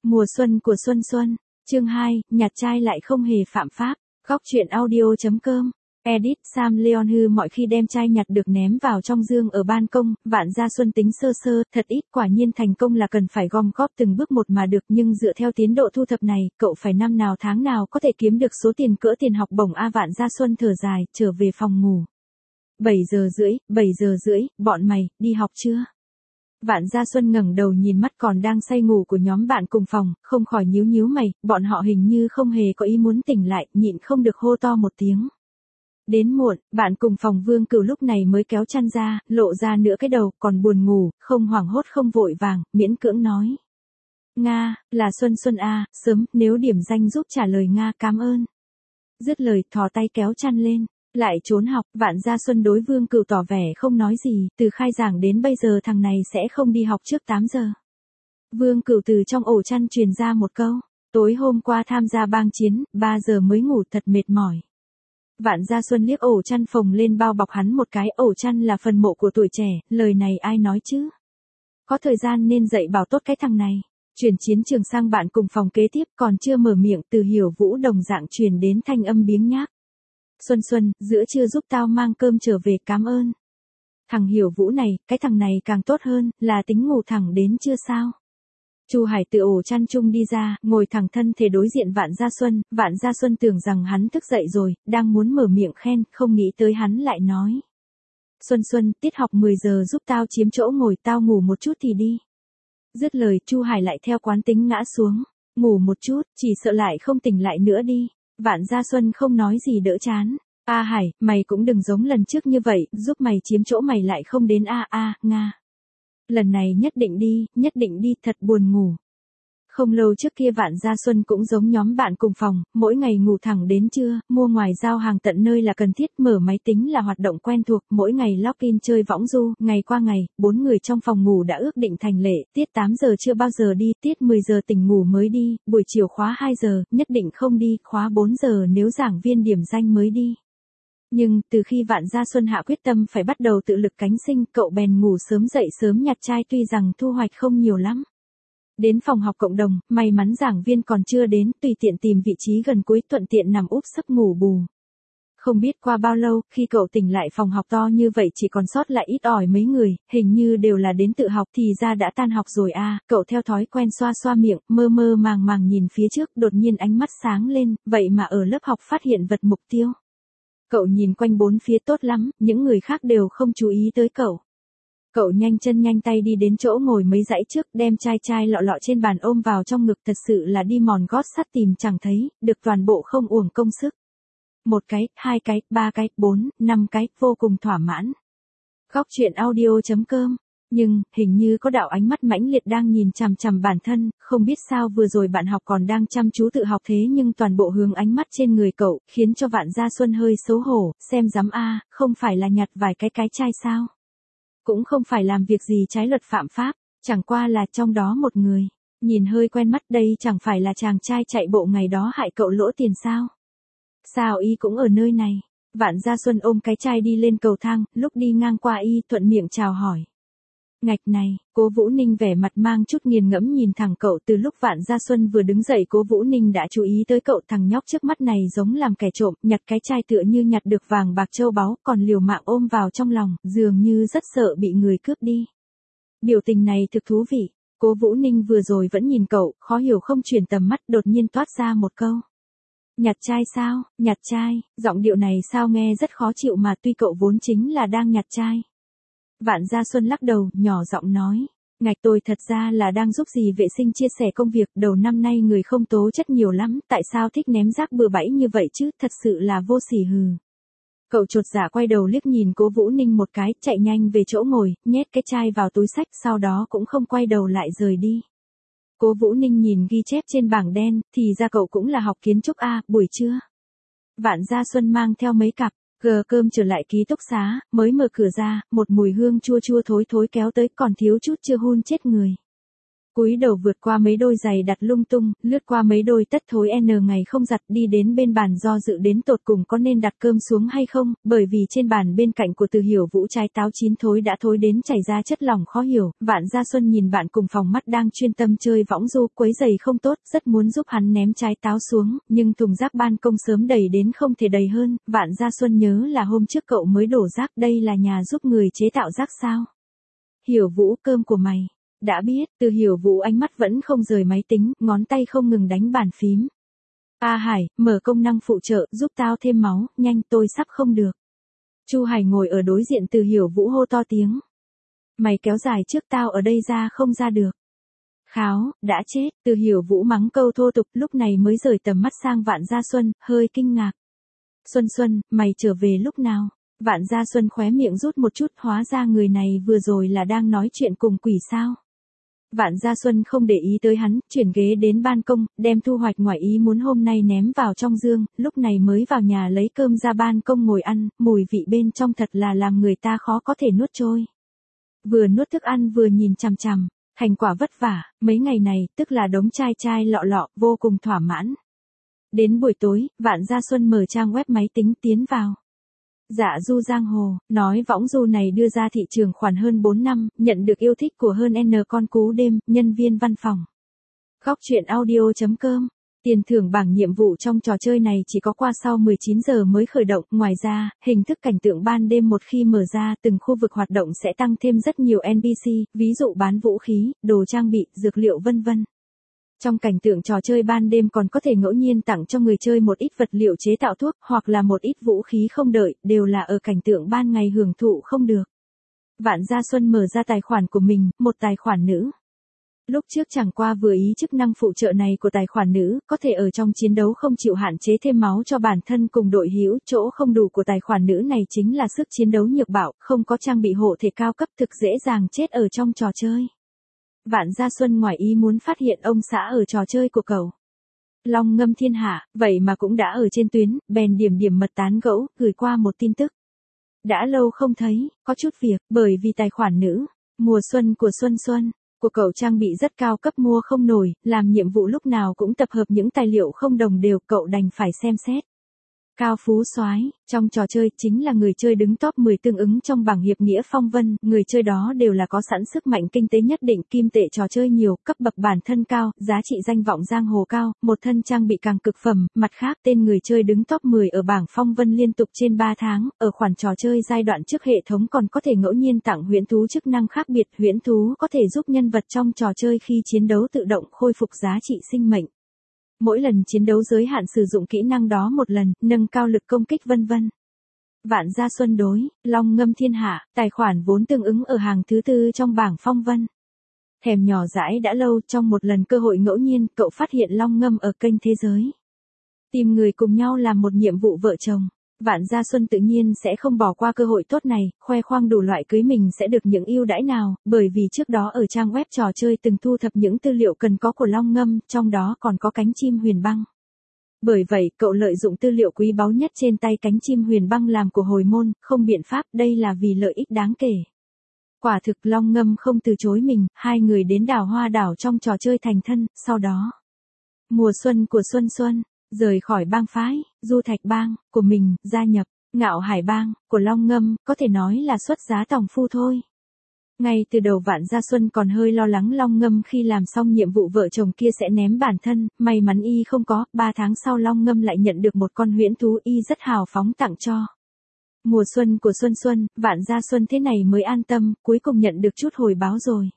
Mùa xuân của Xuân Xuân, chương 2, nhặt trai lại không hề phạm pháp, góc truyện audio.com, edit Sam Leon Hư mọi khi đem trai nhặt được ném vào trong dương ở ban công, Vạn Gia Xuân tính sơ sơ, thật ít quả nhiên thành công là cần phải gom góp từng bước một mà được nhưng dựa theo tiến độ thu thập này, cậu phải năm nào tháng nào có thể kiếm được số tiền cỡ tiền học bổng a Vạn Gia Xuân thở dài, trở về phòng ngủ. 7 giờ rưỡi, bọn mày, đi học chưa? Vạn Gia Xuân ngẩng đầu nhìn mắt còn đang say ngủ của nhóm bạn cùng phòng, không khỏi nhíu mày, bọn họ hình như không hề có ý muốn tỉnh lại, nhịn không được hô to một tiếng. Đến muộn, bạn cùng phòng Vương Cửu lúc này mới kéo chăn ra, lộ ra nửa cái đầu, còn buồn ngủ, không hoảng hốt không vội vàng, miễn cưỡng nói. Nga, là Xuân a, sớm, nếu điểm danh giúp trả lời Nga cảm ơn. Dứt lời, thò tay kéo chăn lên. Lại trốn học, Vạn Gia Xuân đối Vương Cửu tỏ vẻ không nói gì, từ khai giảng đến bây giờ thằng này sẽ không đi học trước 8 giờ. Vương Cửu từ trong ổ chăn truyền ra một câu, tối hôm qua tham gia bang chiến, 3 giờ mới ngủ thật mệt mỏi. Vạn Gia Xuân liếc ổ chăn phồng lên bao bọc hắn một cái, ổ chăn là phần mộ của tuổi trẻ, lời này ai nói chứ? Có thời gian nên dạy bảo tốt cái thằng này. Chuyển chiến trường sang bạn cùng phòng kế tiếp còn chưa mở miệng từ Hiểu Vũ đồng dạng truyền đến thanh âm biếng nhác. Xuân, giữa trưa giúp tao mang cơm trở về cảm ơn. Thằng Hiểu Vũ này, cái thằng này càng tốt hơn, là tính ngủ thẳng đến trưa sao? Chu Hải từ ổ chăn chung đi ra, ngồi thẳng thân thể đối diện Vạn Gia Xuân tưởng rằng hắn thức dậy rồi, đang muốn mở miệng khen, không nghĩ tới hắn lại nói. Xuân, tiết học 10 giờ giúp tao chiếm chỗ ngồi, tao ngủ một chút thì đi. Dứt lời, Chu Hải lại theo quán tính ngã xuống, ngủ một chút, chỉ sợ lại không tỉnh lại nữa đi. Vạn Gia Xuân không nói gì đỡ chán. A Hải, mày cũng đừng giống lần trước như vậy, giúp mày chiếm chỗ mày lại không đến Nga. Lần này nhất định đi, thật buồn ngủ. Không lâu trước kia Vạn Gia Xuân cũng giống nhóm bạn cùng phòng, mỗi ngày ngủ thẳng đến trưa, mua ngoài giao hàng tận nơi là cần thiết, mở máy tính là hoạt động quen thuộc, mỗi ngày login chơi võng du, ngày qua ngày, 4 người trong phòng ngủ đã ước định thành lệ, tiết 8 giờ chưa bao giờ đi, tiết 10 giờ tỉnh ngủ mới đi, buổi chiều khóa 2 giờ, nhất định không đi, khóa 4 giờ nếu giảng viên điểm danh mới đi. Nhưng, từ khi Vạn Gia Xuân hạ quyết tâm phải bắt đầu tự lực cánh sinh, cậu bèn ngủ sớm dậy sớm nhặt trai tuy rằng thu hoạch không nhiều lắm. Đến phòng học cộng đồng, may mắn giảng viên còn chưa đến, tùy tiện tìm vị trí gần cuối thuận tiện nằm úp sấp ngủ bù. Không biết qua bao lâu, khi cậu tỉnh lại phòng học to như vậy chỉ còn sót lại ít ỏi mấy người, hình như đều là đến tự học thì ra đã tan học rồi cậu theo thói quen xoa miệng, mơ màng nhìn phía trước, đột nhiên ánh mắt sáng lên, vậy mà ở lớp học phát hiện vật mục tiêu. Cậu nhìn quanh bốn phía tốt lắm, những người khác đều không chú ý tới cậu. Cậu nhanh chân nhanh tay đi đến chỗ ngồi mấy dãy trước, đem chai lọ trên bàn ôm vào trong ngực, thật sự là đi mòn gót sắt tìm chẳng thấy, được toàn bộ không uổng công sức. 1 cái, 2 cái, 3 cái, 4, 5 cái, vô cùng thỏa mãn. Góc truyện audio.com. Nhưng, hình như có đạo ánh mắt mãnh liệt đang nhìn chằm bản thân, không biết sao vừa rồi bạn học còn đang chăm chú tự học thế nhưng toàn bộ hướng ánh mắt trên người cậu, khiến cho Vạn Gia Xuân hơi xấu hổ, xem dám không phải là nhặt vài cái chai sao? Cũng không phải làm việc gì trái luật phạm pháp, chẳng qua là trong đó một người, nhìn hơi quen mắt, đây chẳng phải là chàng trai chạy bộ ngày đó hại cậu lỗ tiền sao? Sao y cũng ở nơi này? Vạn Gia Xuân ôm cái chai đi lên cầu thang, lúc đi ngang qua y thuận miệng chào hỏi. Ngạch này, Cố Vũ Ninh vẻ mặt mang chút nghiền ngẫm nhìn thẳng cậu, từ lúc Vạn Gia Xuân vừa đứng dậy Cố Vũ Ninh đã chú ý tới cậu, thằng nhóc trước mắt này giống làm kẻ trộm, nhặt cái chai tựa như nhặt được vàng bạc châu báu, còn liều mạng ôm vào trong lòng, dường như rất sợ bị người cướp đi. Biểu tình này thực thú vị, Cố Vũ Ninh vừa rồi vẫn nhìn cậu, khó hiểu không chuyển tầm mắt, đột nhiên toát ra một câu. Nhặt trai sao, nhặt trai, giọng điệu này sao nghe rất khó chịu mà tuy cậu vốn chính là đang nhặt trai. Vạn Gia Xuân lắc đầu, nhỏ giọng nói, ngạch tôi thật ra là đang giúp dì vệ sinh chia sẻ công việc, đầu năm nay người không tố chất nhiều lắm, tại sao thích ném rác bừa bãi như vậy chứ, thật sự là vô sỉ hừ. Cậu chột dạ quay đầu liếc nhìn Cố Vũ Ninh một cái, chạy nhanh về chỗ ngồi, nhét cái chai vào túi xách, sau đó cũng không quay đầu lại rời đi. Cố Vũ Ninh nhìn ghi chép trên bảng đen, thì ra cậu cũng là học kiến trúc buổi trưa. Vạn Gia Xuân mang theo mấy cặp cơm trở lại ký túc xá, mới mở cửa ra, một mùi hương chua thối kéo tới, còn thiếu chút chưa hun chết người. Cúi đầu vượt qua mấy đôi giày đặt lung tung, lướt qua mấy đôi tất thối N ngày không giặt, đi đến bên bàn do dự đến tột cùng có nên đặt cơm xuống hay không, bởi vì trên bàn bên cạnh của Từ Hiểu Vũ trái táo chín thối đã thối đến chảy ra chất lỏng khó hiểu. Vạn Gia Xuân nhìn bạn cùng phòng mắt đang chuyên tâm chơi võng du, quấy giày không tốt, rất muốn giúp hắn ném trái táo xuống, nhưng thùng rác ban công sớm đầy đến không thể đầy hơn. Vạn Gia Xuân nhớ là hôm trước cậu mới đổ rác, đây là nhà giúp người chế tạo rác sao? Hiểu Vũ, cơm của mày. Đã biết. Từ Hiểu Vũ ánh mắt vẫn không rời máy tính, ngón tay không ngừng đánh bàn phím. A Hải, mở công năng phụ trợ, giúp tao thêm máu, nhanh, tôi sắp không được. Chu Hải ngồi ở đối diện Từ Hiểu Vũ hô to tiếng. Mày kéo dài trước tao ở đây ra không ra được. Kháo, đã chết. Từ Hiểu Vũ mắng câu thô tục, lúc này mới rời tầm mắt sang Vạn Gia Xuân, hơi kinh ngạc. Xuân Xuân, mày trở về lúc nào? Vạn Gia Xuân khóe miệng rút một chút, hóa ra người này vừa rồi là đang nói chuyện cùng quỷ sao. Vạn Gia Xuân không để ý tới hắn, chuyển ghế đến ban công, đem thu hoạch ngoài ý muốn hôm nay ném vào trong dương, lúc này mới vào nhà lấy cơm ra ban công ngồi ăn, mùi vị bên trong thật là làm người ta khó có thể nuốt trôi. Vừa nuốt thức ăn vừa nhìn chằm chằm, thành quả vất vả, mấy ngày này, tức là đống chai chai lọ lọ, vô cùng thỏa mãn. Đến buổi tối, Vạn Gia Xuân mở trang web máy tính tiến vào. Dạ du giang hồ, nói võng du này đưa ra thị trường khoảng hơn 4 năm, nhận được yêu thích của hơn N con cú đêm, nhân viên văn phòng. Góc truyện audio.com. Tiền thưởng bảng nhiệm vụ trong trò chơi này chỉ có qua sau 19 giờ mới khởi động, ngoài ra, hình thức cảnh tượng ban đêm một khi mở ra, từng khu vực hoạt động sẽ tăng thêm rất nhiều NPC, ví dụ bán vũ khí, đồ trang bị, dược liệu vân vân. Trong cảnh tượng trò chơi ban đêm còn có thể ngẫu nhiên tặng cho người chơi một ít vật liệu chế tạo thuốc, hoặc là một ít vũ khí không đợi, đều là ở cảnh tượng ban ngày hưởng thụ không được. Vạn Gia Xuân mở ra tài khoản của mình, một tài khoản nữ. Lúc trước chẳng qua vừa ý chức năng phụ trợ này của tài khoản nữ, có thể ở trong chiến đấu không chịu hạn chế thêm máu cho bản thân cùng đội hữu, chỗ không đủ của tài khoản nữ này chính là sức chiến đấu nhược bạo, không có trang bị hộ thể cao cấp thực dễ dàng chết ở trong trò chơi. Vạn Gia Xuân ngoài ý muốn phát hiện ông xã ở trò chơi của cậu. Long ngâm thiên hạ, vậy mà cũng đã ở trên tuyến, bèn điểm mật tán gẫu, gửi qua một tin tức. Đã lâu không thấy, có chút việc, bởi vì tài khoản nữ, mùa xuân của Xuân Xuân, của cậu trang bị rất cao cấp mua không nổi, làm nhiệm vụ lúc nào cũng tập hợp những tài liệu không đồng đều, cậu đành phải xem xét. Cao Phú Soái, trong trò chơi chính là người chơi đứng top 10 tương ứng trong bảng hiệp nghĩa phong vân, người chơi đó đều là có sẵn sức mạnh kinh tế nhất định, kim tệ trò chơi nhiều, cấp bậc bản thân cao, giá trị danh vọng giang hồ cao, một thân trang bị càng cực phẩm, mặt khác tên người chơi đứng top 10 ở bảng phong vân liên tục trên 3 tháng, ở khoản trò chơi giai đoạn trước hệ thống còn có thể ngẫu nhiên tặng huyễn thú chức năng khác biệt, huyễn thú có thể giúp nhân vật trong trò chơi khi chiến đấu tự động khôi phục giá trị sinh mệnh. Mỗi lần chiến đấu giới hạn sử dụng kỹ năng đó một lần, nâng cao lực công kích vân vân. Vạn Gia Xuân đối, Long ngâm thiên hạ, tài khoản vốn tương ứng ở hàng thứ 4 trong bảng phong vân. Thèm nhỏ dãi đã lâu, trong một lần cơ hội ngẫu nhiên, cậu phát hiện Long ngâm ở kênh thế giới. Tìm người cùng nhau làm một nhiệm vụ vợ chồng. Vạn Gia Xuân tự nhiên sẽ không bỏ qua cơ hội tốt này, khoe khoang đủ loại cưới mình sẽ được những ưu đãi nào, bởi vì trước đó ở trang web trò chơi từng thu thập những tư liệu cần có của Long ngâm, trong đó còn có cánh chim huyền băng. Bởi vậy, cậu lợi dụng tư liệu quý báu nhất trên tay cánh chim huyền băng làm của hồi môn, không biện pháp, đây là vì lợi ích đáng kể. Quả thực Long ngâm không từ chối mình, hai người đến đảo Hoa đảo trong trò chơi thành thân, sau đó. Mùa xuân của Xuân Xuân. Rời khỏi bang phái, Du Thạch bang, của mình, gia nhập, Ngạo Hải bang, của Long ngâm, có thể nói là xuất giá tòng phu thôi. Ngay từ đầu Vạn Gia Xuân còn hơi lo lắng Long ngâm khi làm xong nhiệm vụ vợ chồng kia sẽ ném bản thân, may mắn y không có, 3 tháng sau Long ngâm lại nhận được một con huyễn thú y rất hào phóng tặng cho. Mùa xuân của Xuân Xuân, Vạn Gia Xuân thế này mới an tâm, cuối cùng nhận được chút hồi báo rồi.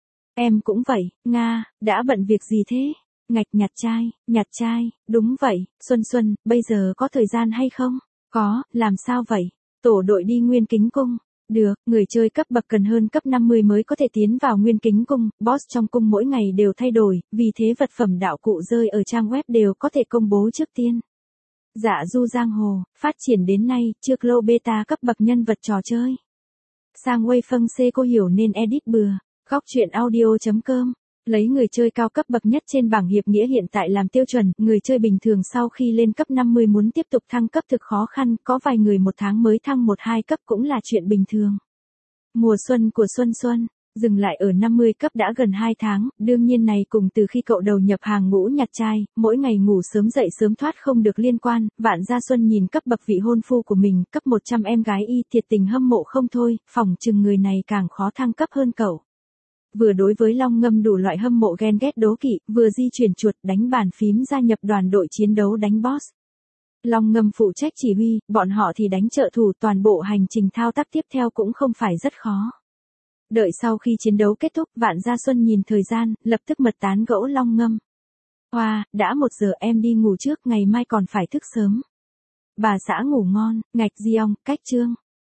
Em cũng vậy, Nga, đã bận việc gì thế? Ngạch nhặt trai, đúng vậy, Xuân Xuân, bây giờ có thời gian hay không? Có, làm sao vậy? Tổ đội đi Nguyên Kính Cung. Được, người chơi cấp bậc cần hơn cấp 50 mới có thể tiến vào Nguyên Kính Cung, boss trong cung mỗi ngày đều thay đổi, vì thế vật phẩm đạo cụ rơi ở trang web đều có thể công bố trước tiên. Dạ du giang hồ, phát triển đến nay, chưa close beta cấp bậc nhân vật trò chơi. Sang Wei Feng C cô hiểu nên edit bừa, góc truyện audio.com. Lấy người chơi cao cấp bậc nhất trên bảng hiệp nghĩa hiện tại làm tiêu chuẩn, người chơi bình thường sau khi lên cấp 50 muốn tiếp tục thăng cấp thực khó khăn, có vài người một tháng mới thăng 1-2 cấp cũng là chuyện bình thường. Mùa xuân của Xuân Xuân, Dừng lại ở 50 cấp đã gần 2 tháng, đương nhiên này cùng từ khi cậu đầu nhập hàng ngũ nhặt trai, mỗi ngày ngủ sớm dậy sớm thoát không được liên quan, Vạn Gia Xuân nhìn cấp bậc vị hôn phu của mình, cấp 100 em gái y thiệt tình hâm mộ không thôi, phỏng chừng người này càng khó thăng cấp hơn cậu. Vừa đối với Long Ngâm đủ loại hâm mộ ghen ghét đố kỵ, vừa di chuyển chuột đánh bàn phím gia nhập đoàn đội chiến đấu đánh boss. Long Ngâm phụ trách chỉ huy, bọn họ thì đánh trợ thủ, toàn bộ hành trình thao tác tiếp theo cũng không phải rất khó. Đợi sau khi chiến đấu kết thúc, Vạn Gia Xuân nhìn thời gian, lập tức mật tán gẫu Long Ngâm. Hoa, đã 1 giờ em đi ngủ trước, ngày mai còn phải thức sớm. Bà xã ngủ ngon, ngạch Diong, cách chương.